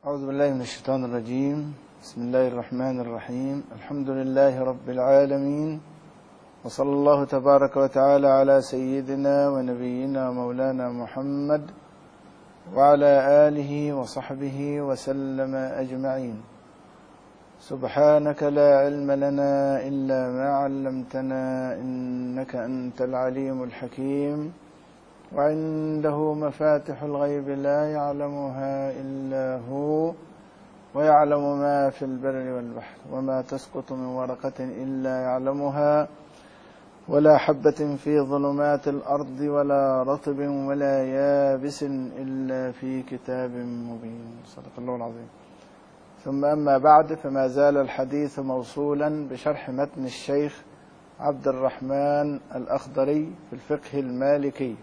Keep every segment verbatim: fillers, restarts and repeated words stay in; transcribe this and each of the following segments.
أعوذ بالله من الشيطان الرجيم. بسم الله الرحمن الرحيم. الحمد لله رب العالمين، وصلى الله تبارك وتعالى على سيدنا ونبينا ومولانا محمد وعلى آله وصحبه وسلم أجمعين. سبحانك لا علم لنا إلا ما علمتنا إنك أنت العليم الحكيم، وعنده مفاتح الغيب لا يعلمها إلا هو، ويعلم ما في البر والبحر، وما تسقط من ورقة إلا يعلمها، ولا حبة في ظلمات الأرض ولا رطب ولا يابس إلا في كتاب مبين. صدق الله العظيم. ثم أما بعد، فما زال الحديث موصولا بشرح متن الشيخ عبد الرحمن الأخضري في الفقه المالكي،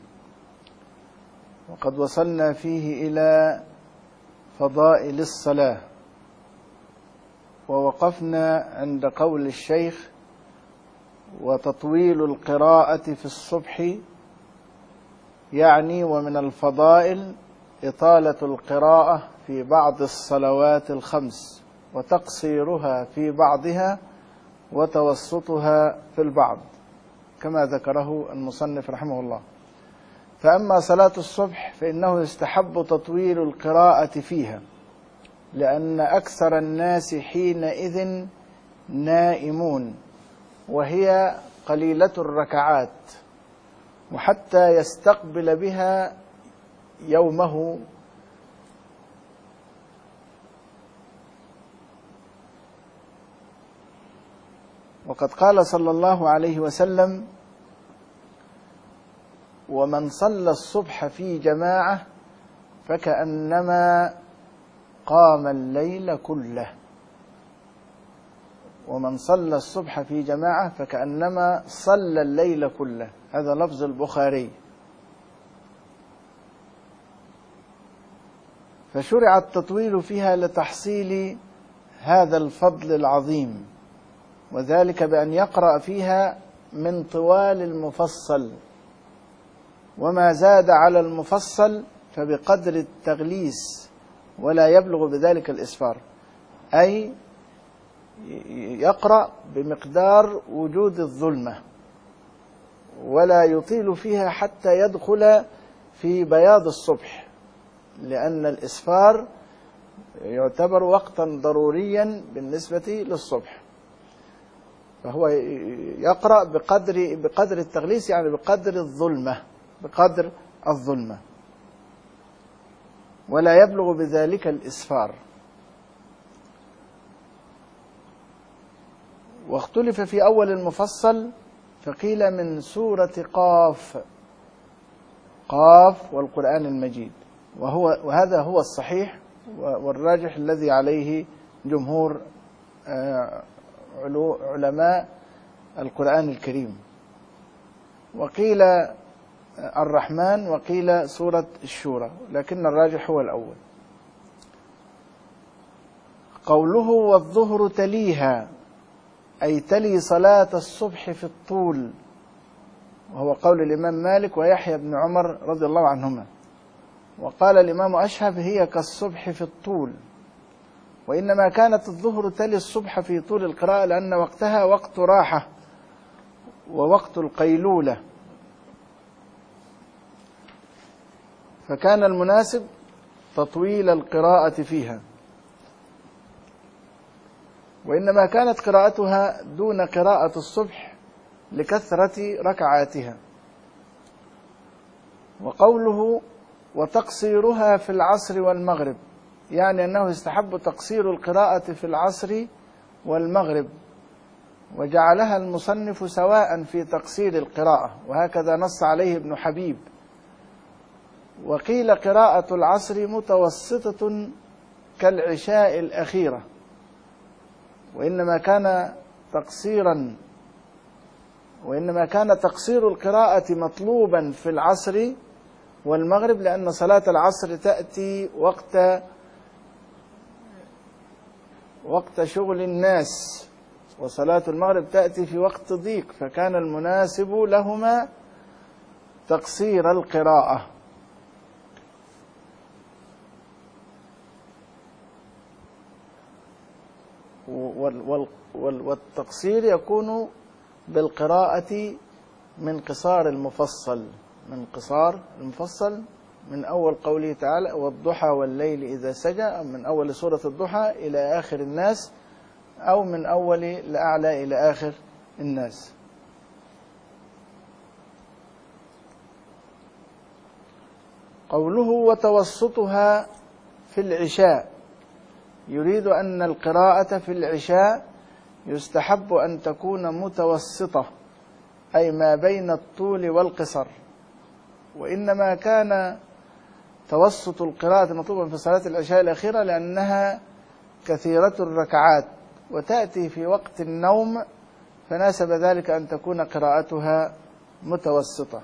وقد وصلنا فيه إلى فضائل الصلاة، ووقفنا عند قول الشيخ: وتطويل القراءة في الصبح، يعني ومن الفضائل إطالة القراءة في بعض الصلوات الخمس، وتقصيرها في بعضها، وتوسطها في البعض، كما ذكره المصنف رحمه الله. فأما صلاة الصبح فإنه يستحب تطويل القراءة فيها، لأن أكثر الناس حينئذ نائمون، وهي قليلة الركعات، وحتى يستقبل بها يومه وقد قال صلى الله عليه وسلم: ومن صلى الصبح في جماعة فكأنما قام الليل كله. ومن صلى الصبح في جماعة فكأنما صلى الليل كله، هذا لفظ البخاري. فشرع التطويل فيها لتحصيل هذا الفضل العظيم، وذلك بأن يقرأ فيها من طوال المفصل، وما زاد على المفصل فبقدر التغليس، ولا يبلغ بذلك الإسفار، أي يقرأ بمقدار وجود الظلمة، ولا يطيل فيها حتى يدخل في بياض الصبح، لأن الإسفار يعتبر وقتا ضروريا بالنسبة للصبح. فهو يقرأ بقدر بقدر التغليس، يعني بقدر الظلمة بقدر الظلمة ولا يبلغ بذلك الإسفار. واختلف في أول المفصل، فقيل من سورة قاف قاف والقرآن المجيد، وهو وهذا هو الصحيح والراجح الذي عليه جمهور علماء القرآن الكريم. وقيل الرحمن، وقيل سورة الشورى، لكن الراجح هو الأول. قوله: والظهر تليها، أي تلي صلاة الصبح في الطول، وهو قول الإمام مالك ويحيى بن عمر رضي الله عنهما. وقال الإمام أشهب: هي كالصبح في الطول. وإنما كانت الظهر تلي الصبح في طول القراءة، لأن وقتها وقت راحة ووقت القيلولة، فكان المناسب تطويل القراءة فيها. وإنما كانت قراءتها دون قراءة الصبح لكثرة ركعاتها. وقوله: وتقصيرها في العصر والمغرب، يعني أنه يستحب تقصير القراءة في العصر والمغرب، وجعلها المصنف سواء في تقصير القراءة، وهكذا نص عليه ابن حبيب. وقيل قراءة العصر متوسطة كالعشاء الأخيرة، وإنما كان تقصيرا وإنما كان تقصير القراءة مطلوبا في العصر والمغرب، لأن صلاة العصر تأتي وقت وقت شغل الناس، وصلاة المغرب تأتي في وقت ضيق، فكان المناسب لهما تقصير القراءة. والتقصير يكون بالقراءة من قصار المفصل، من قصار المفصل من أول قوله تعالى والضحى والليل إذا سجى، من أول سورة الضحى إلى آخر الناس، أو من أول لأعلى إلى آخر الناس. قوله وتوسطها في العشاء، يريد أن القراءة في العشاء يستحب أن تكون متوسطة، أي ما بين الطول والقصر، وإنما كان توسط القراءة مطلوبا في صلاة العشاء الأخيرة لأنها كثيرة الركعات وتأتي في وقت النوم، فناسب ذلك أن تكون قراءتها متوسطة.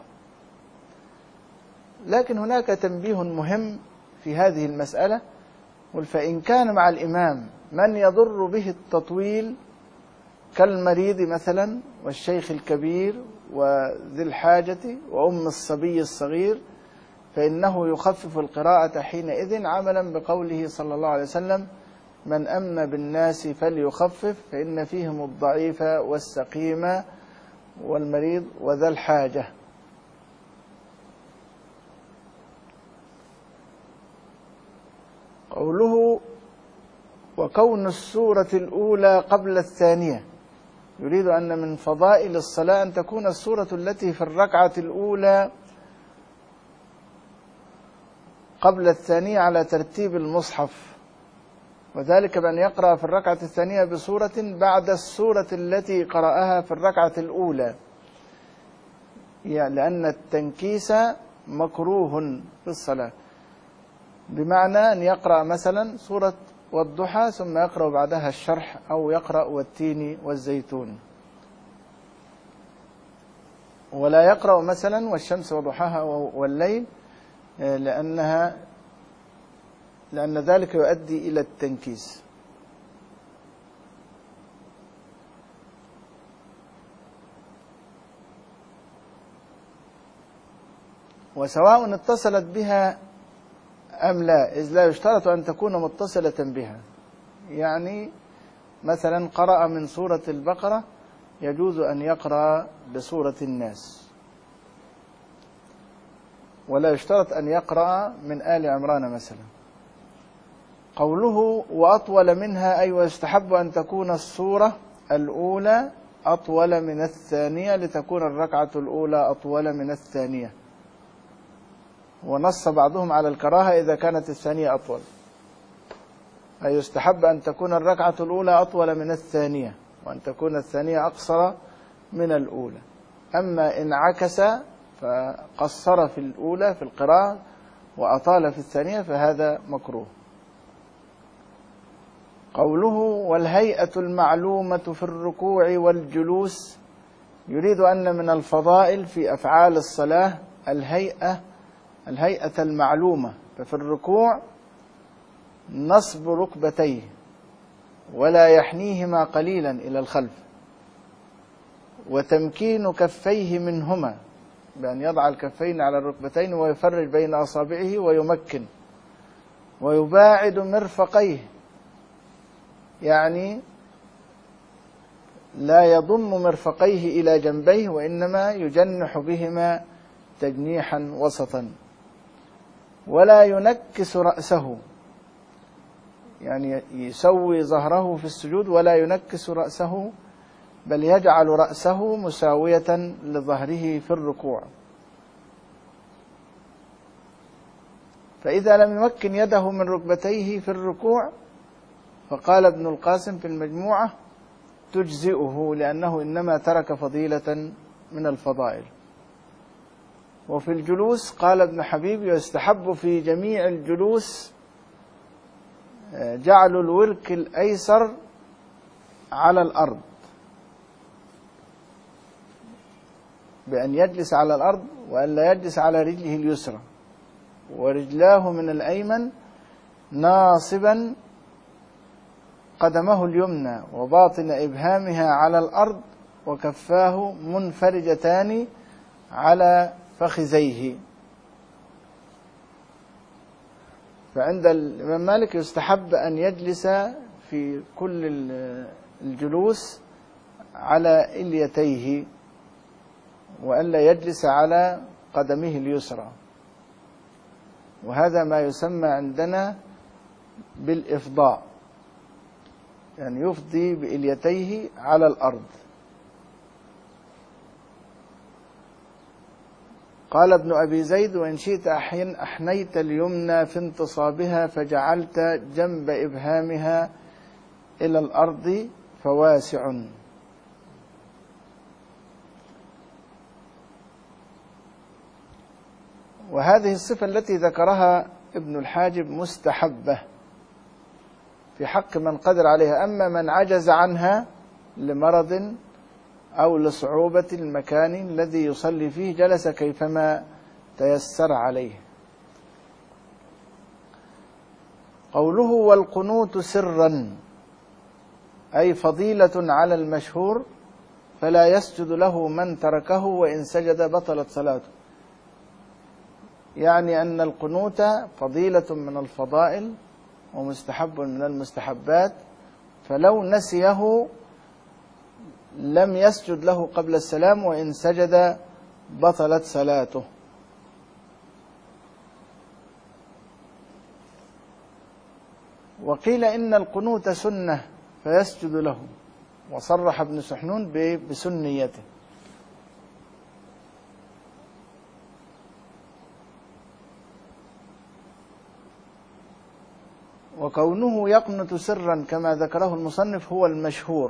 لكن هناك تنبيه مهم في هذه المسألة، فإن كان مع الإمام من يضر به التطويل كالمريض مثلا والشيخ الكبير وذي الحاجة وأم الصبي الصغير، فإنه يخفف القراءة حينئذ، عملا بقوله صلى الله عليه وسلم من أم بالناس فليخفف فإن فيهم الضعيف والسقيم والمريض وذا الحاجة. قوله وكون السورة الأولى قبل الثانية، يريد أن من فضائل الصلاة أن تكون السورة التي في الركعة الأولى قبل الثانية على ترتيب المصحف، وذلك بأن يقرأ في الركعة الثانية بسورة بعد السورة التي قرأها في الركعة الأولى، يعني لأن التنكيس مكروه في الصلاة، بمعنى أن يقرأ مثلا سورة والضحى ثم يقرأ بعدها الشرح، أو يقرأ والتين والزيتون، ولا يقرأ مثلا والشمس وضحاها والليل، لأنها لأن ذلك يؤدي إلى التنكيس. وسواء اتصلت بها أم لا، إذ لا يشترط أن تكون متصلة بها. يعني مثلا قرأ من سورة البقرة يجوز أن يقرأ بسورة الناس، ولا يشترط أن يقرأ من آل عمران مثلا. قوله وأطول منها، أي ويستحب أن تكون السورة الأولى أطول من الثانية لتكون الركعة الأولى أطول من الثانية، ونص بعضهم على الكراهة إذا كانت الثانية أطول، أي يستحب أن تكون الركعة الأولى أطول من الثانية، وأن تكون الثانية أقصر من الأولى. أما إن عكس فقصر في الأولى في القراءة وأطال في الثانية فهذا مكروه. قوله والهيئة المعلومة في الركوع والجلوس، يريد أن من الفضائل في أفعال الصلاة الهيئة الهيئة المعلومة، ففي الركوع نصب ركبتيه ولا يحنيهما قليلا إلى الخلف، وتمكين كفيه منهما بأن يضع الكفين على الركبتين ويفرج بين أصابعه ويمكن، ويباعد مرفقيه، يعني لا يضم مرفقيه إلى جنبيه وإنما يجنح بهما تجنيحا وسطا، ولا ينكس رأسه، يعني يسوي ظهره في السجود ولا ينكس رأسه، بل يجعل رأسه مساوية لظهره في الركوع. فإذا لم يمكن يده من ركبتيه في الركوع، فقال ابن القاسم في المجموعة تجزئه، لأنه إنما ترك فضيلة من الفضائل. وفي الجلوس قال ابن حبيب يستحب في جميع الجلوس جعل الورك الأيسر على الأرض، بأن يجلس على الأرض وأن لا يجلس على رجله اليسرى، ورجلاه من الأيمن ناصبا قدمه اليمنى وباطن إبهامها على الأرض، وكفاه منفرجتان على فخذيه. فعند الإمام مالك يستحب أن يجلس في في كل الجلوس على إليتيه، وألا يجلس على قدمه اليسرى، وهذا ما يسمى عندنا بالإفضاء، يعني يفضي بإليتيه على الأرض. قال ابن أبي زيد: وإن شئت أحين أحنيت اليمنى في انتصابها فجعلت جنب إبهامها إلى الأرض فواسع. وهذه الصفة التي ذكرها ابن الحاجب مستحبة في حق من قدر عليها، أما من عجز عنها لمرض أو لصعوبة المكان الذي يصلي فيه جلس كيفما تيسر عليه. قوله: والقنوت سرا، أي فضيلة على المشهور، فلا يسجد له من تركه، وإن سجد بطلت صلاته. يعني أن القنوت فضيلة من الفضائل ومستحب من المستحبات، فلو نسيه لم يسجد له قبل السلام، وإن سجد بطلت صلاته. وقيل إن القنوت سنة فيسجد له، وصرح ابن سحنون بسنيته. وكونه يقنت سرا كما ذكره المصنف هو المشهور،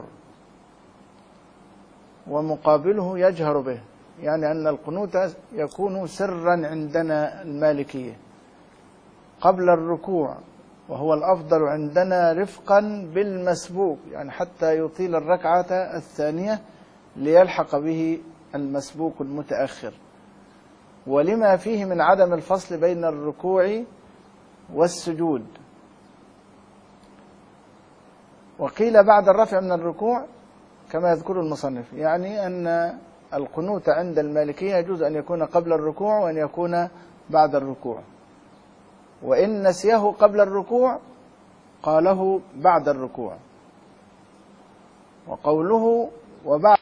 ومقابله يجهر به، يعني أن القنوت يكون سرا عندنا المالكية قبل الركوع، وهو الأفضل عندنا رفقا بالمسبوق، يعني حتى يطيل الركعة الثانية ليلحق به المسبوق المتأخر، ولما فيه من عدم الفصل بين الركوع والسجود. وقيل بعد الرفع من الركوع كما يذكر المصنف، يعني أن القنوت عند المالكية يجوز أن يكون قبل الركوع وأن يكون بعد الركوع، وإن نسيه قبل الركوع قاله بعد الركوع. وقوله وبعد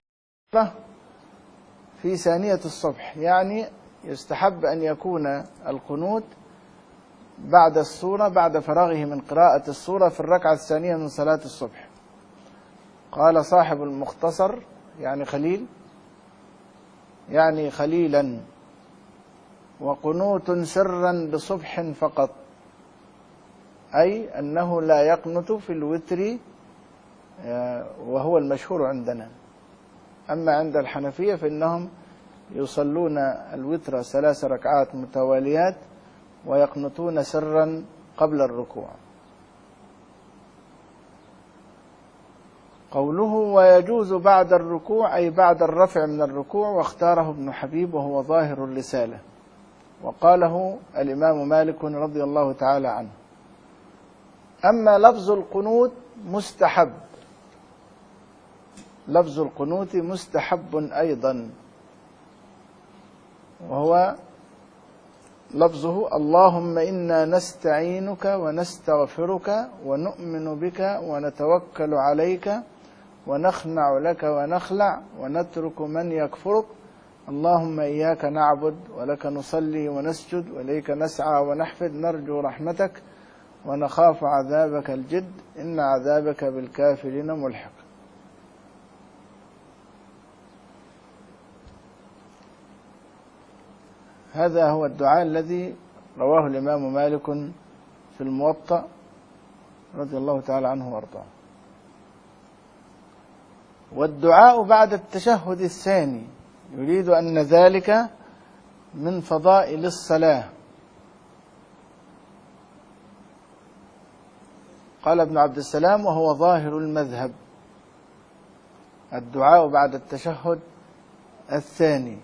في ثانية الصبح، يعني يستحب أن يكون القنوت بعد السورة، بعد فراغه من قراءة السورة في الركعة الثانية من صلاة الصبح. قال صاحب المختصر يعني خليل، يعني خليلا، وقنوت سرا بصبح فقط، أي أنه لا يقنت في الوتر، وهو المشهور عندنا. أما عند الحنفية فإنهم يصلون الوتر ثلاث ركعات متواليات ويقنتون سرا قبل الركوع. قوله ويجوز بعد الركوع أي بعد الرفع من الركوع، واختاره ابن حبيب وهو ظاهر الرسالة، وقاله الإمام مالك رضي الله تعالى عنه. أما لفظ القنوت مستحب، لفظ القنوت مستحب أيضا، وهو لفظه اللهم إنا نستعينك ونستغفرك ونؤمن بك ونتوكل عليك ونخنع لك ونخلع ونترك من يكفرك، اللهم إياك نعبد ولك نصلي ونسجد وإليك نسعى ونحفد، نرجو رحمتك ونخاف عذابك الجد، إن عذابك بالكافرين ملحق. هذا هو الدعاء الذي رواه الإمام مالك في الموطأ رضي الله تعالى عنه وارضاه. والدعاء بعد التشهد الثاني يريد أن ذلك من فضائل الصلاة. قال ابن عبد السلام وهو ظاهر المذهب: الدعاء بعد التشهد الثاني،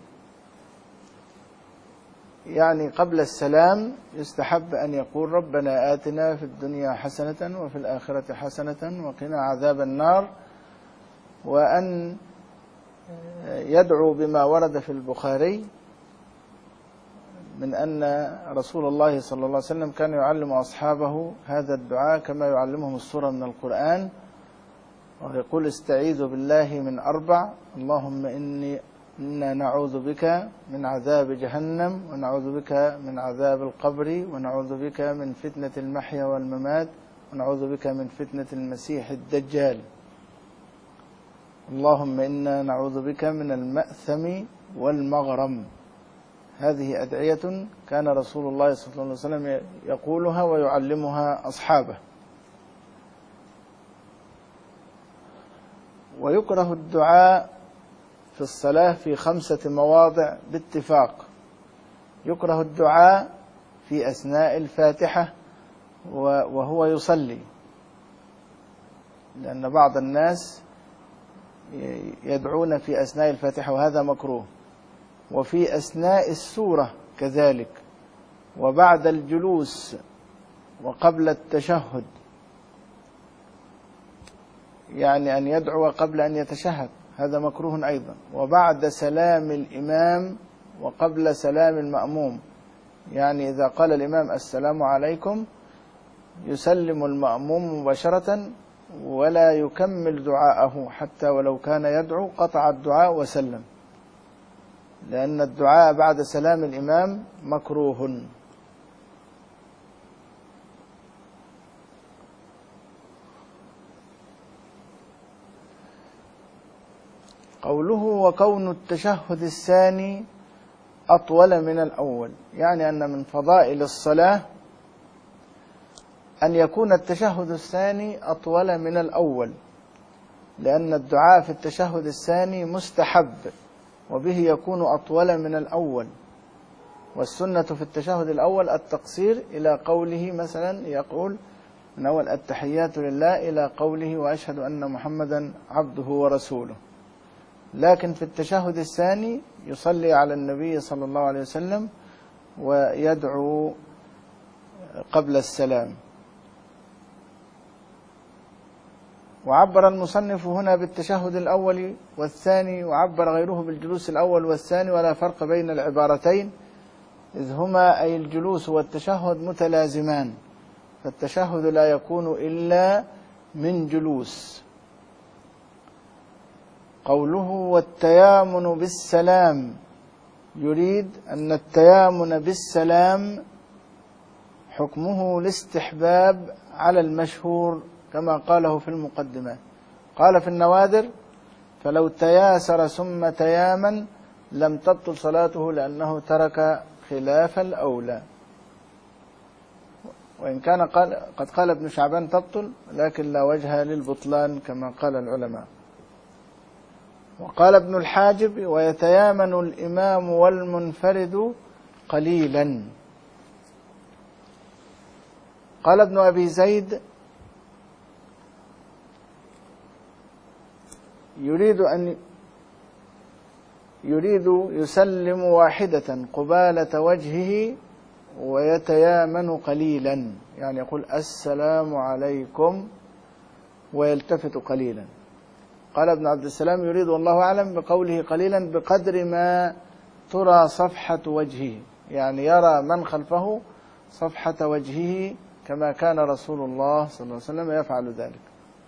يعني قبل السلام يستحب أن يقول ربنا آتنا في الدنيا حسنة وفي الآخرة حسنة وقنا عذاب النار، وأن يدعو بما ورد في البخاري من أن رسول الله صلى الله عليه وسلم كان يعلم أصحابه هذا الدعاء كما يعلمهم السورة من القرآن، ويقول استعيذوا بالله من أربع: اللهم إني إنا نعوذ بك من عذاب جهنم، ونعوذ بك من عذاب القبر، ونعوذ بك من فتنة المحيا والممات، ونعوذ بك من فتنة المسيح الدجال. اللهم إنا نعوذ بك من المأثم والمغرم. هذه أدعية كان رسول الله صلى الله عليه وسلم يقولها ويعلمها أصحابه. ويكره الدعاء في الصلاة في خمسة مواضع باتفاق. يكره الدعاء في أثناء الفاتحة وهو يصلي، لأن بعض الناس يدعون في أثناء الفاتحة وهذا مكروه، وفي أثناء السورة كذلك، وبعد الجلوس وقبل التشهد، يعني أن يدعو قبل أن يتشهد هذا مكروه أيضا، وبعد سلام الإمام وقبل سلام المأموم، يعني إذا قال الإمام السلام عليكم يسلم المأموم مباشرة ولا يكمل دعاءه، حتى ولو كان يدعو قطع الدعاء وسلم، لأن الدعاء بعد سلام الإمام مكروه. قوله وكون التشهد الثاني أطول من الأول، يعني أن من فضائل الصلاة أن يكون التشهد الثاني أطول من الأول، لأن الدعاء في التشهد الثاني مستحب وبه يكون أطول من الأول، والسنة في التشهد الأول التقصير إلى قوله مثلا يقول من أول التحيات لله إلى قوله وأشهد أن محمدا عبده ورسوله، لكن في التشهد الثاني يصلي على النبي صلى الله عليه وسلم ويدعو قبل السلام. وعبر المصنف هنا بالتشهد الأول والثاني، وعبر غيره بالجلوس الأول والثاني، ولا فرق بين العبارتين إذ هما أي الجلوس والتشهد متلازمان، فالتشهد لا يكون إلا من جلوس. قوله والتيامن بالسلام، يريد أن التيامن بالسلام حكمه الاستحباب على المشهور كما قاله في المقدمات. قال في النوادر فلو تياسر ثم تيامن لم تبطل صلاته لأنه ترك خلاف الأولى، وإن كان قال قد قال ابن شعبان تبطل لكن لا وجه للبطلان كما قال العلماء. وقال ابن الحاجب ويتيامن الإمام والمنفرد قليلا. قال ابن أبي زيد يريد أن يريد يسلم واحدة قبالة وجهه ويتيامن قليلا، يعني يقول السلام عليكم ويلتفت قليلا. قال ابن عبد السلام يريد والله أعلم بقوله قليلا بقدر ما ترى صفحة وجهه، يعني يرى من خلفه صفحة وجهه كما كان رسول الله صلى الله عليه وسلم يفعل ذلك.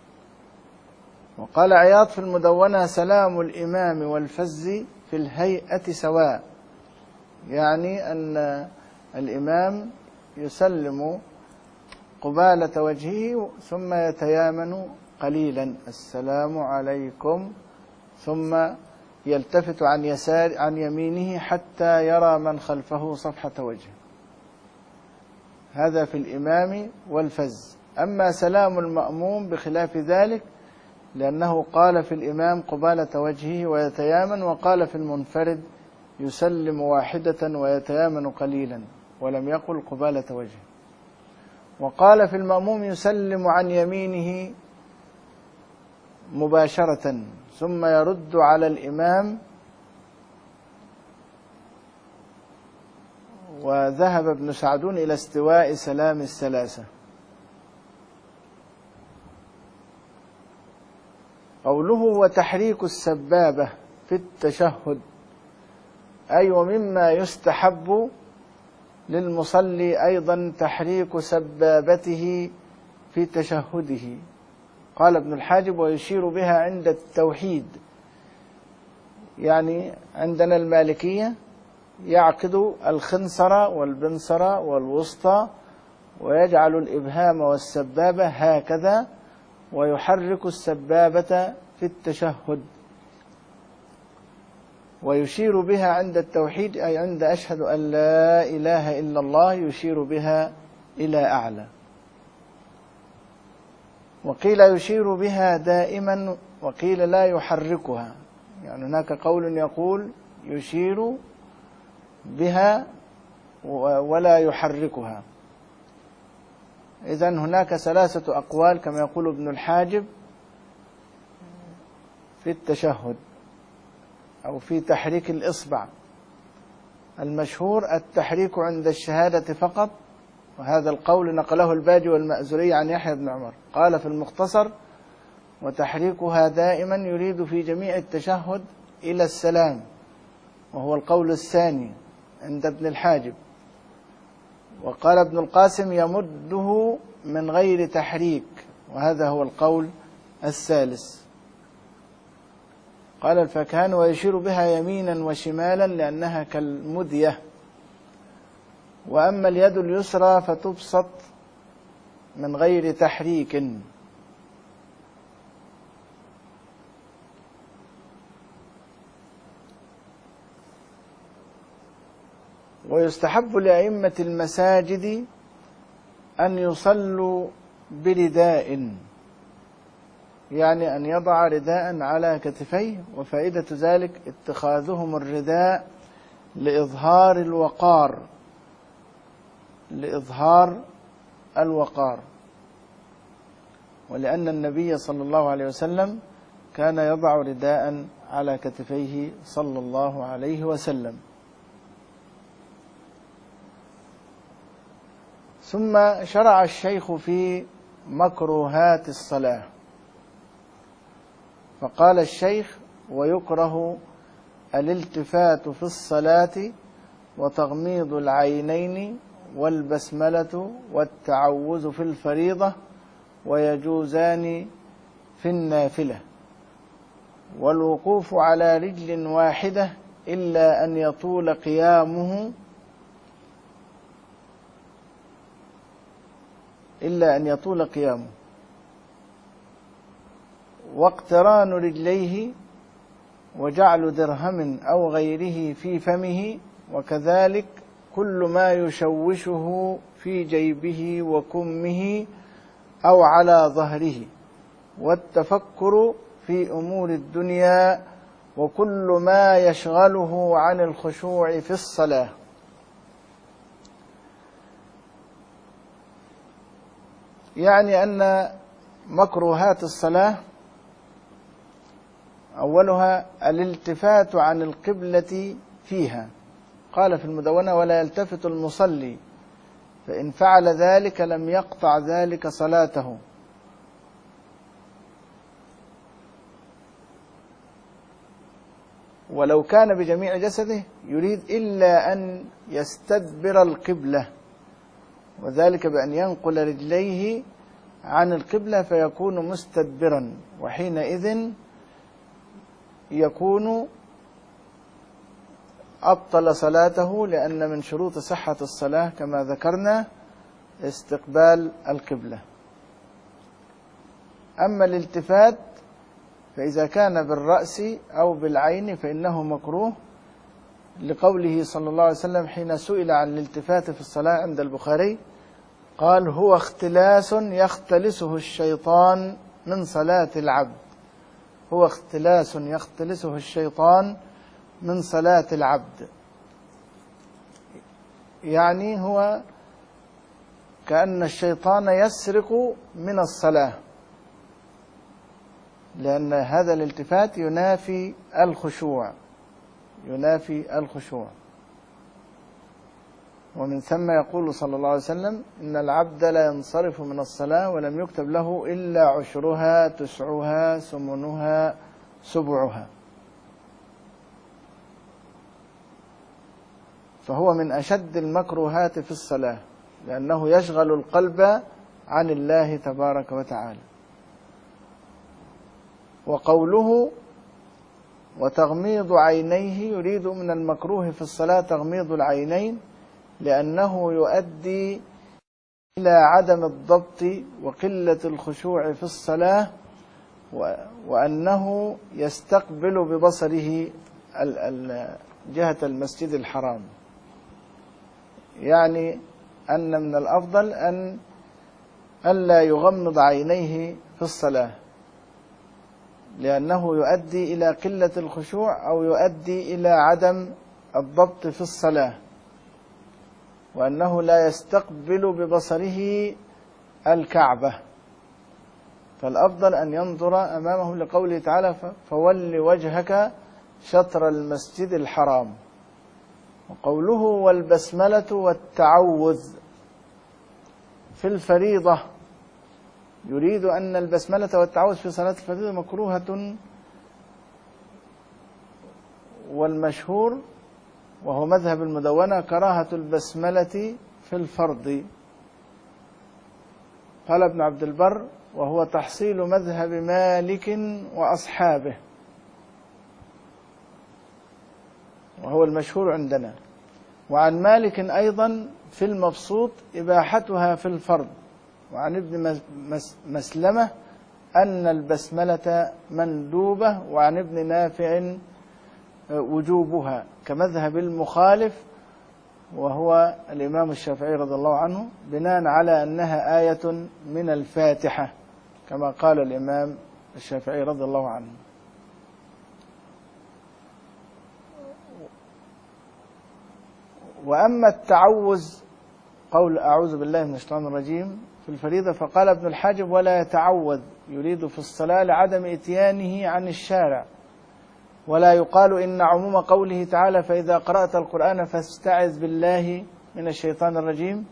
وقال عياض في المدونة سلام الإمام والفز في الهيئة سواء، يعني أن الإمام يسلم قبالة وجهه ثم يتيامن قليلا السلام عليكم، ثم يلتفت عن يسار عن يمينه حتى يرى من خلفه صفحة وجهه. هذا في الإمام والفز. أما سلام المأموم بخلاف ذلك، لأنه قال في الإمام قبالة وجهه ويتيامن، وقال في المنفرد يسلم واحدة ويتيامن قليلا، ولم يقل قبالة وجهه. وقال في المأموم يسلم عن يمينه مباشرة ثم يرد على الإمام. وذهب ابن سعدون إلى استواء سلام الثلاثة. قوله وتحريك السبابة في التشهد، أي ومما يستحب للمصلي أيضا تحريك سبابته في تشهده. قال ابن الحاجب: ويشير بها عند التوحيد. يعني عندنا المالكية يعقد الخنصر والبنصر والوسطى ويجعل الإبهام والسبابة هكذا، ويحرك السبابة في التشهد. ويشير بها عند التوحيد أي عند أشهد أن لا إله إلا الله، يشير بها إلى أعلى. وقيل يشير بها دائما، وقيل لا يحركها. يعني هناك قول يقول يشير بها ولا يحركها. إذن هناك ثلاثة أقوال كما يقول ابن الحاجب في التشهد أو في تحريك الإصبع. المشهور التحريك عند الشهادة فقط، وهذا القول نقله الباجي والمأزري عن يحيى بن عمر. قال في المختصر: وتحريكها دائما يريد في جميع التشهد إلى السلام، وهو القول الثاني عند ابن الحاجب. وقال ابن القاسم: يمده من غير تحريك، وهذا هو القول الثالث. قال الفكهاني: ويشير بها يمينا وشمالا لأنها كالمدية. وأما اليد اليسرى فتبسط من غير تحريك. ويستحب لأئمة المساجد أن يصلوا برداء، يعني أن يضع رداء على كتفيه. وفائدة ذلك اتخاذهم الرداء لإظهار الوقار، لإظهار الوقار. ولأن النبي صلى الله عليه وسلم كان يضع رداء على كتفيه صلى الله عليه وسلم. ثم شرع الشيخ في مكروهات الصلاة، فقال الشيخ: ويكره الالتفات في الصلاة وتغميض العينين والبسملة والتعوذ في الفريضة، ويجوزان في النافلة، والوقوف على رجل واحدة إلا أن يطول قيامه إلا أن يطول قيامه واقتران رجليه، وجعل درهم أو غيره في فمه، وكذلك كل ما يشوشه في جيبه وكمه أو على ظهره، والتفكر في أمور الدنيا، وكل ما يشغله عن الخشوع في الصلاة. يعني أن مكروهات الصلاة أولها الالتفات عن القبلة فيها. قال في المدونة: ولا يلتفت المصلي، فإن فعل ذلك لم يقطع ذلك صلاته. ولو كان بجميع جسده يريد إلا أن يستدبر القبلة، وذلك بأن ينقل رجليه عن القبلة فيكون مستدبرا، وحينئذ يكون أبطل صلاته، لأن من شروط صحة الصلاة كما ذكرنا استقبال القبلة. أما الالتفات فإذا كان بالرأس أو بالعين فإنه مكروه، لقوله صلى الله عليه وسلم حين سئل عن الالتفات في الصلاة عند البخاري قال: هو اختلاس يختلسه الشيطان من صلاة العبد. هو اختلاس يختلسه الشيطان من صلاة العبد، يعني هو كأن الشيطان يسرق من الصلاة، لأن هذا الالتفات ينافي الخشوع، ينافي الخشوع. ومن ثم يقول صلى الله عليه وسلم: إن العبد لا ينصرف من الصلاة ولم يكتب له إلا عشرها تسعها ثمنها سبعها. فهو من أشد المكروهات في الصلاة، لأنه يشغل القلب عن الله تبارك وتعالى. وقوله وتغميض عينيه، يريد من المكروه في الصلاة تغميض العينين، لأنه يؤدي إلى عدم الضبط وقلة الخشوع في الصلاة، وأنه يستقبل ببصره جهة المسجد الحرام. يعني أن من الأفضل أن ألا يغمض عينيه في الصلاة، لأنه يؤدي إلى قلة الخشوع أو يؤدي إلى عدم الضبط في الصلاة، وأنه لا يستقبل ببصره الكعبة، فالأفضل أن ينظر أمامه، لقوله تعالى فول وجهك شطر المسجد الحرام. وقوله والبسملة والتعوذ في الفريضة، يريد أن البسملة والتعوذ في صلاة الفريضة مكروهة، والمشهور وهو مذهب المدونة كراهة البسملة في الفرض. قال ابن عبد البر وهو تحصيل مذهب مالك وأصحابه، وهو المشهور عندنا. وعن مالك أيضا في المبسوط إباحتها في الفرض، وعن ابن مسلمة أن البسملة مندوبة، وعن ابن نافع وجوبها كمذهب المخالف وهو الإمام الشافعي رضي الله عنه، بناء على أنها آية من الفاتحة كما قال الإمام الشافعي رضي الله عنه. وأما التعوذ قول أعوذ بالله من الشيطان الرجيم في الفريضة، فقال ابن الحاجب ولا يتعوذ، يريد في الصلاة لعدم إتيانه عن الشارع، ولا يقال إن عموم قوله تعالى فإذا قرأت القرآن فاستعذ بالله من الشيطان الرجيم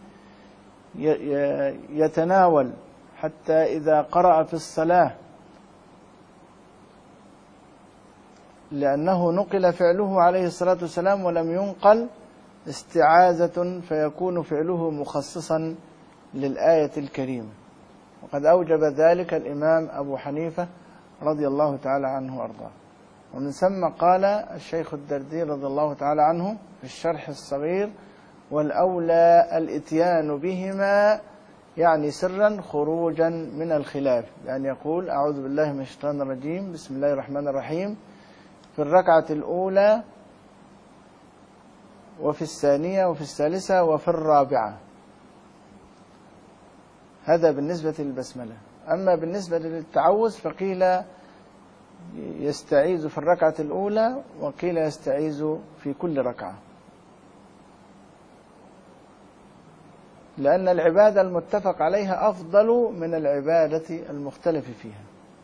يتناول حتى إذا قرأ في الصلاة، لأنه نقل فعله عليه الصلاة والسلام ولم ينقل استعاذة، فيكون فعله مخصصا للآية الكريمة، وقد أوجب ذلك الإمام أبو حنيفة رضي الله تعالى عنه وأرضاه. ومن ثم قال الشيخ الدردي رضي الله تعالى عنه في الشرح الصغير والأولى الإتيان بهما، يعني سرا خروجا من الخلاف، يعني يقول أعوذ بالله من الشيطان الرجيم بسم الله الرحمن الرحيم في الركعة الأولى وفي الثانية وفي الثالثة وفي الرابعة. هذا بالنسبة للبسملة. أما بالنسبة للتعوذ فقيل يستعيذ في الركعة الأولى، وقيل يستعيذ في كل ركعة، لأن العبادة المتفق عليها أفضل من العبادة المختلف فيها.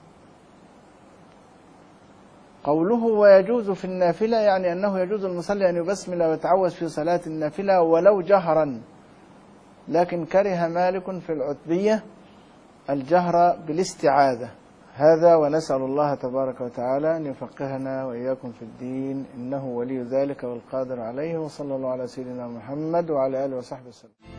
قوله ويجوز في النافلة، يعني أنه يجوز المصلي أن يبسمل ويتعوذ في صلاة النافلة ولو جهرا، لكن كره مالك في العتبية الجهر بالاستعاذة. هذا ونسأل الله تبارك وتعالى أن يفقهنا وإياكم في الدين، إنه ولي ذلك والقادر عليه، وصلى الله على سيدنا محمد وعلى آله وصحبه وسلم.